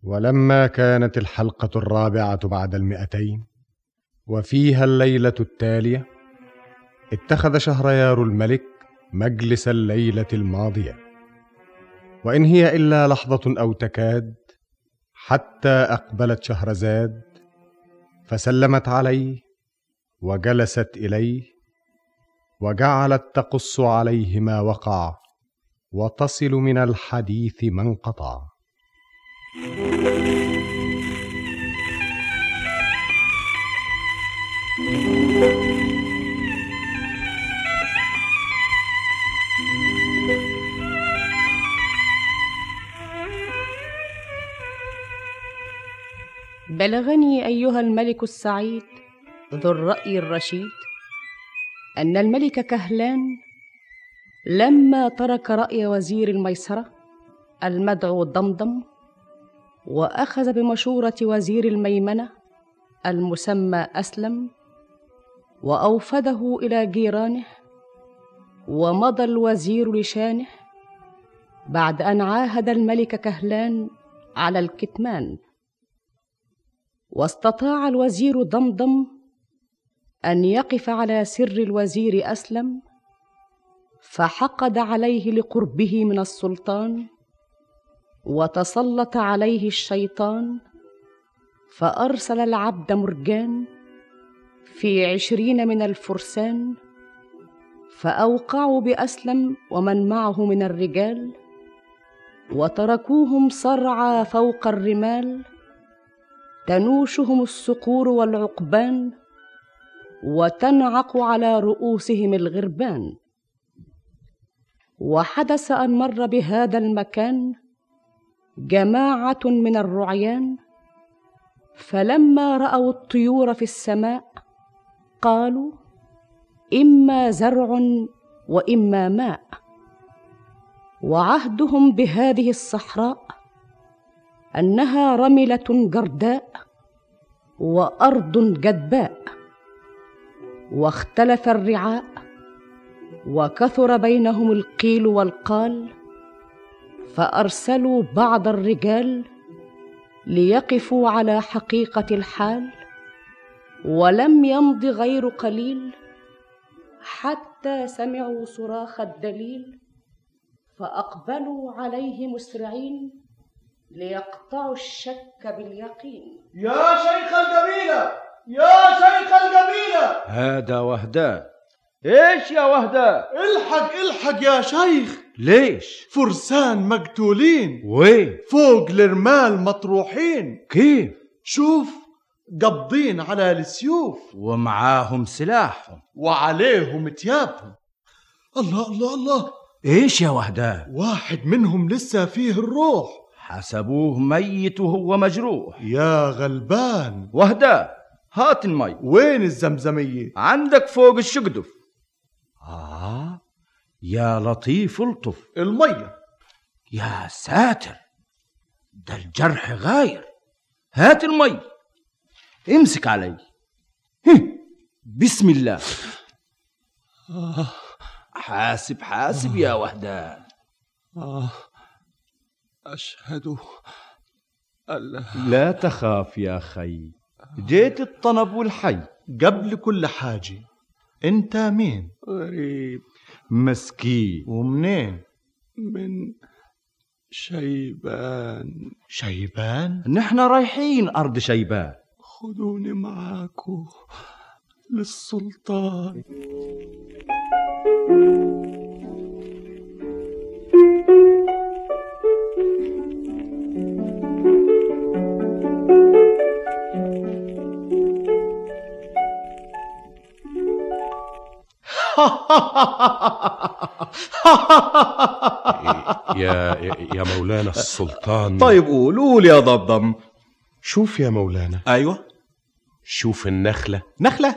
ولما كانت الحلقة 4 بعد 200 وفيها الليلة التالية، اتخذ شهريار الملك مجلس الليلة الماضية، وإن هي إلا لحظة أو تكاد، حتى أقبلت شهرزاد فسلمت عليه وجلست إليه، وجعلت تقص عليه ما وقع وتصل من الحديث ما انقطع. بلغني أيها الملك السعيد ذو الرأي الرشيد أن الملك كهلان لما ترك رأي وزير الميسرة المدعو ضمضم وأخذ بمشورة وزير الميمنة المسمى أسلم وأوفده إلى جيرانه، ومضى الوزير لشانه بعد أن عاهد الملك كهلان على الكتمان. واستطاع الوزير ضمضم أن يقف على سر الوزير أسلم، فحقد عليه لقربه من السلطان، وتسلط عليه الشيطان، فأرسل العبد مرجان في 20 من الفرسان، فأوقعوا بأسلم ومن معه من الرجال، وتركوهم صرعى فوق الرمال، تنوشهم الصقور والعقبان، وتنعق على رؤوسهم الغربان. وحدث أن مر بهذا المكان جماعة من الرعيان، فلما رأوا الطيور في السماء قالوا إما زرع وإما ماء. وعهدهم بهذه الصحراء أنها رملة جرداء وأرض جدباء. واختلف الرعاء وكثر بينهم القيل والقال، فأرسلوا بعض الرجال ليقفوا على حقيقة الحال. ولم يمض غير قليل حتى سمعوا صراخ الدليل، فأقبلوا عليه مسرعين ليقطعوا الشك باليقين. يا شيخ القبيلة، يا شيخ القبيلة! هذا وهدان. ايش يا وهدان؟ الحق الحق يا شيخ. ليش؟ فرسان مقتولين. وين؟ فوق الرمال مطروحين. كيف؟ شوف، قبضين على السيوف ومعاهم سلاحهم وعليهم تيابهم. الله الله الله! ايش يا وهدان؟ واحد منهم لسه فيه الروح، حسبوه ميت وهو مجروح. يا غلبان. وهدان، هات المي. وين الزمزمية؟ عندك فوق الشقدف. يا لطيف الطف. المية. يا ساتر، ده الجرح غاير. هات المي، امسك علي. بسم الله. حاسب حاسب يا وهدان. أشهد أن لا تخاف يا خي، جيت الطنب والحي. قبل كل حاجة، أنت مين؟ غريب مسكين. ومنين؟ من شيبان. شيبان؟ نحن رايحين أرض شيبان. خذوني معاكو للسلطان. يا مولانا السلطان. طيب قول يا ضمضم. شوف يا مولانا. أيوة. شوف النخلة. نخلة؟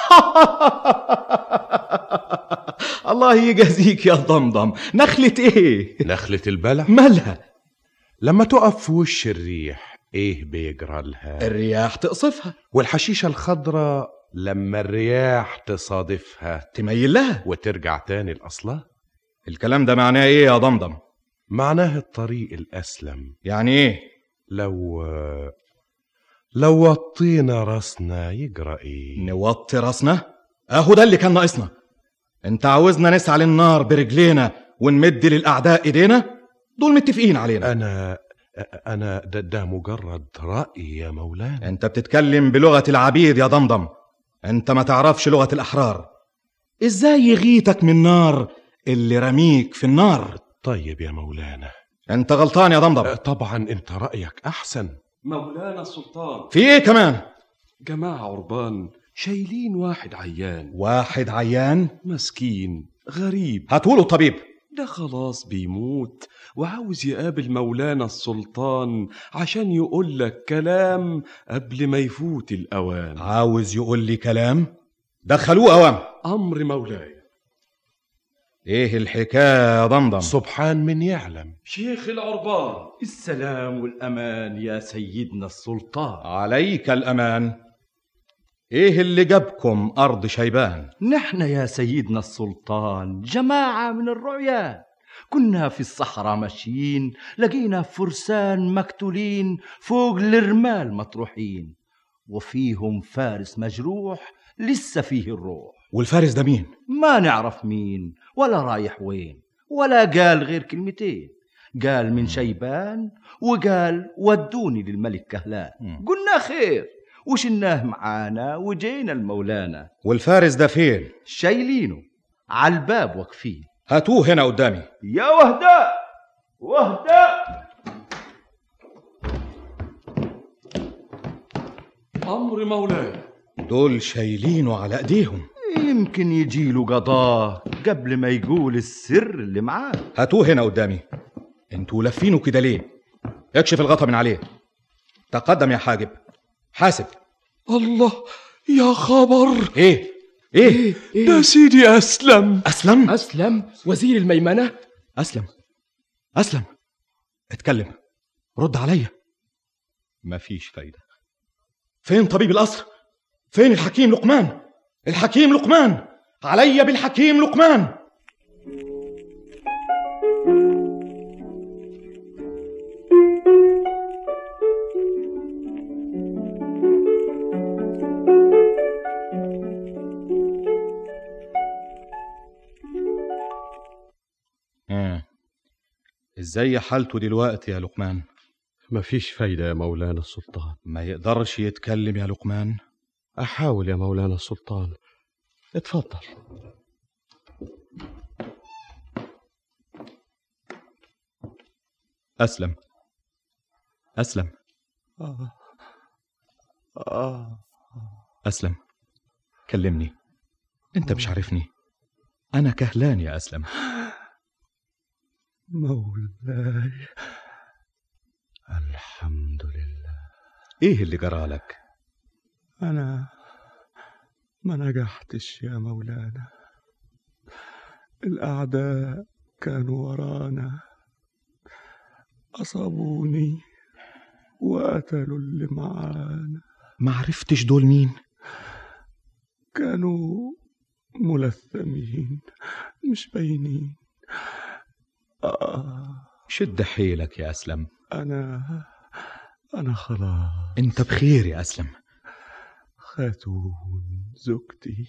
الله يجازيك يا ضمضم. نخلة ايه؟ نخلة البلح. مالها؟ لما تقف في وش الريح ايه بيجرى لها؟ الرياح تقصفها. والحشيشة الخضراء لما الرياح تصادفها تميل لها وترجع تاني لأصلها. الكلام ده معناه ايه يا ضمضم؟ معناه الطريق الأسلم. يعني ايه؟ لو وطينا راسنا يجرى ايه؟ نوطي راسنا؟ اهو ده اللي كان ناقصنا. انت عاوزنا نسعى للنار برجلينا ونمد للاعداء ايدينا؟ دول متفقين علينا. انا ده مجرد رأي يا مولانا. انت بتتكلم بلغة العبيد يا ضمضم، انت ما تعرفش لغة الاحرار. ازاي يغيتك من نار اللي رميك في النار؟ طيب يا مولانا، انت غلطان يا ضمضم. طبعا انت رأيك احسن. مولانا السلطان، في ايه كمان؟ جماعة عربان شايلين واحد عيان. واحد عيان؟ مسكين غريب. هاتوله الطبيب. ده خلاص بيموت وعاوز يقابل مولانا السلطان عشان يقول لك كلام قبل ما يفوت الأوان. عاوز يقول لي كلام؟ دخلوه أوام. أمر مولاي. ايه الحكاية يا ضمضم؟ سبحان من يعلم. شيخ العربان. السلام والأمان يا سيدنا السلطان. عليك الأمان. ايه اللي جابكم أرض شيبان؟ نحن يا سيدنا السلطان جماعة من الرعيان، كنا في الصحراء ماشيين، لقينا فرسان مقتولين فوق الرمال مطروحين، وفيهم فارس مجروح لسه فيه الروح. والفارس ده مين؟ ما نعرف مين ولا رايح وين، ولا قال غير كلمتين. قال من شيبان وقال ودوني للملك كهلان. قلنا خير وشناه معانا وجينا المولانا. والفارس ده فين؟ شايلينه على الباب واقفين. هاتوه هنا قدامي. يا وهداء وهداء. أمر مولاي. دول شايلينه على ايديهم. يمكن يجيله قضاه قبل ما يقول السر اللي معاه. هاتوه هنا قدامي. انتوا لفينه كده ليه؟ اكشف الغطا من عليه. تقدم يا حاجب. حاسب. الله، يا خبر. ايه ده سيدي أسلم. أسلم وزير الميمنة. أسلم اتكلم، رد عليا. مفيش فايدة. فين طبيب القصر؟ فين الحكيم لقمان؟ الحكيم لقمان، عليا بالحكيم لقمان. ازاي حالته دلوقتي يا لقمان؟ مفيش فايدة يا مولانا السلطان. ما يقدرش يتكلم يا لقمان؟ أحاول يا مولانا السلطان. اتفضل. أسلم. أسلم، كلمني. أنت مش عارفني؟ أنا كهلان يا أسلم. مولاي، الحمد لله. إيه اللي جرى لك؟ أنا ما نجحتش يا مولانا. الأعداء كانوا ورانا، أصابوني وقتلوا اللي معانا. ما عرفتش دول مين؟ كانوا ملثمين مش باينين. شد حيلك يا أسلم. أنا خلاص. أنت بخير يا أسلم. خاتون زوجتي،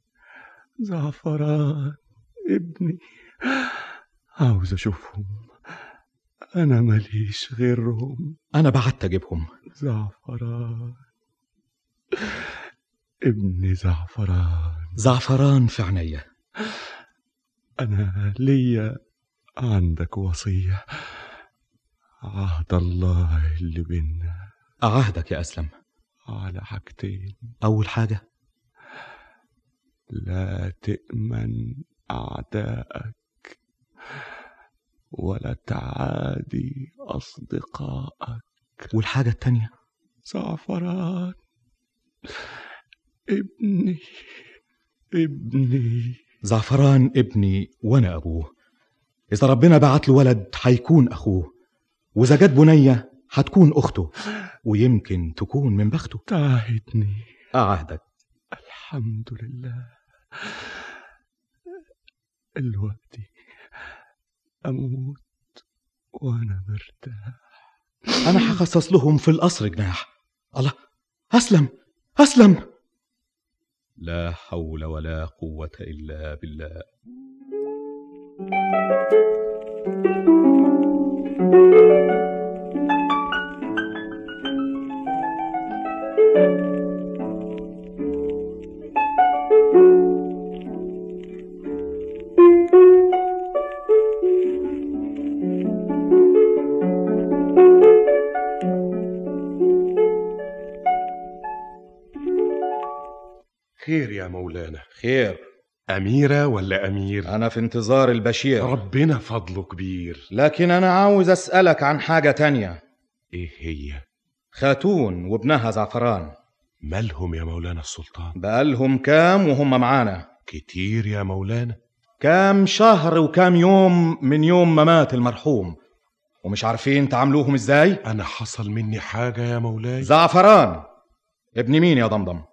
زعفران ابني، عاوز أشوفهم. أنا ماليش غيرهم. أنا بعت أجيبهم. زعفران ابني، زعفران في عينيا. أنا ليا عندك وصية، عهد الله اللي بينا. أعهدك يا أسلم على حاجتين. أول حاجة، لا تأمن أعدائك ولا تعادي أصدقائك. والحاجة التانية، زعفران ابني. زعفران ابني وأنا أبوه. إذا ربنا بعت له ولد هيكون أخوه، وإذا جت بنية هتكون أخته، ويمكن تكون من بخته. تعهدني. أعهدك. الحمد لله. الوقت أموت وأنا مرتاح. أنا هخصص لهم في القصر جناح. الله، أسلم. لا حول ولا قوة إلا بالله. خير يا مولانا؟ خير. أميرة ولا أمير؟ أنا في انتظار البشير. ربنا فضله كبير. لكن أنا عاوز أسألك عن حاجة تانية. إيه هي؟ خاتون وابنها زعفران مالهم يا مولانا السلطان؟ بقالهم كام وهم معانا؟ كتير يا مولانا. كام شهر وكام يوم من يوم ما مات المرحوم، ومش عارفين تعاملوهم ازاي؟ أنا حصل مني حاجة يا مولاي؟ زعفران ابن مين يا ضمضم؟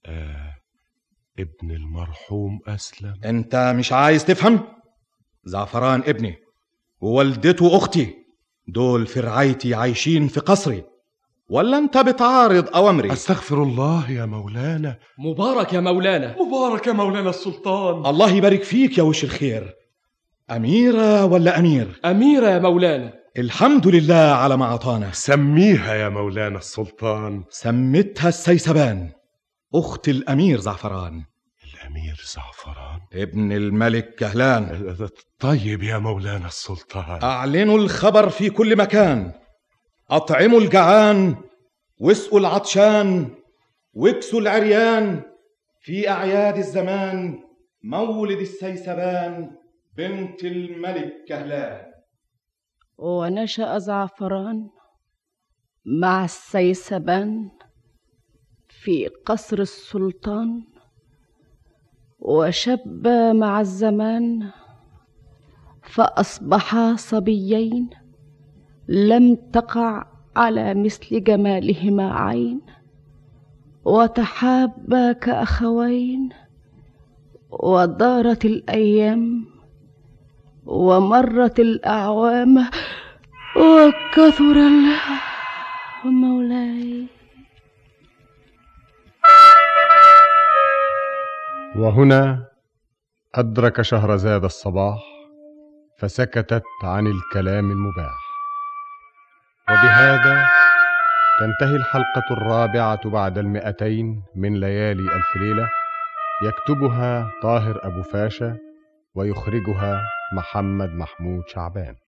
ابن المرحوم أسلم. انت مش عايز تفهم؟ زعفران ابني ووالدته أختي، دول في رعايتي عايشين في قصري، ولا انت بتعارض أوامري؟ أستغفر الله يا مولانا. مبارك يا مولانا. مبارك يا مولانا السلطان. الله يبارك فيك يا وش الخير. أميرة ولا أمير؟ أميرة يا مولانا. الحمد لله على ما عطانا. سميها يا مولانا السلطان. سمتها السيسبان، أخت الأمير زعفران. الأمير زعفران ابن الملك كهلان. طيب يا مولانا السلطان. أعلنوا الخبر في كل مكان، أطعموا الجعان واسقوا العطشان واكسوا العريان، في أعياد الزمان مولد السيسبان بنت الملك كهلان. ونشأ زعفران مع السيسبان في قصر السلطان، وشب مع الزمان فأصبحا صبيين لم تقع على مثل جمالهما عين، وتحابا كأخوين، ودارت الأيام ومرت الأعوام وكثر مولاي. وهنا أدرك شهرزاد الصباح فسكتت عن الكلام المباح. وبهذا تنتهي الحلقة 4 بعد 200 من ليالي ألف ليلة، يكتبها طاهر أبو فاشا ويخرجها محمد محمود شعبان.